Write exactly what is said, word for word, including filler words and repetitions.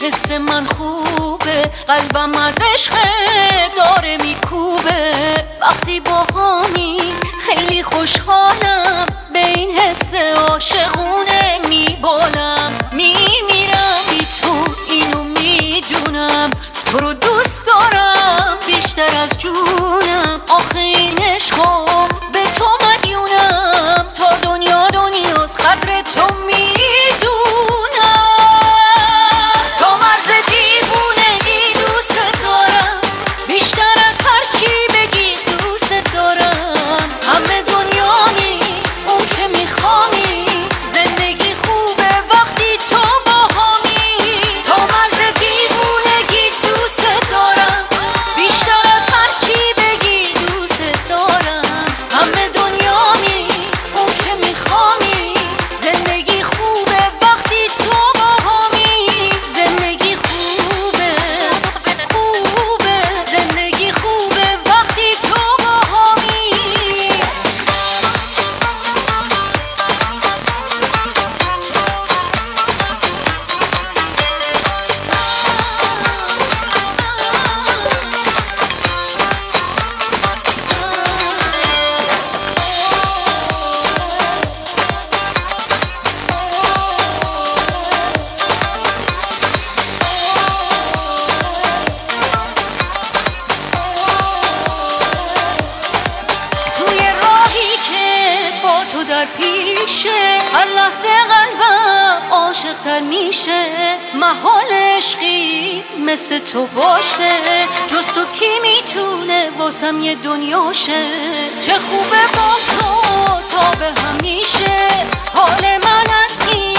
حس من خوبه، قلبم از عشق داره میکوبه. وقتی باهامی خیلی خوشحالم، به این حس عاشقونه میبالم. میمیرم بی تو اینو میدونم، تو رو دوست دارم بیشتر از جونم. آخه این عشقو به تو مدیونم، تا دنیا دنیاست قدر تو میدونم. تا مرز دیوونگی دوست دارم، بیشتر از هر چی بگی دوست دارم. همه دنیامی اون که میخوانی، زندگی خوبه وقتی تو باهامی. تا مرز دیوونگی دوست دارم، بیشتر از هر چی بگی دوست دارم. همه دنیامی اون که میخوانی، زندگی خوبه وقتی تو باهامی. زندگی خوبه خوبه، زندگی خوبه وقتی تو باهامی. توی راهی که با تو در پیشه، هر لحظه قلبم عاشق تر میشه. محال عشقی مثل تو باشه، جز تو کی میتونه واسم یه دنیاشه. چه خوبه با تو تا به همیشه، حال من از این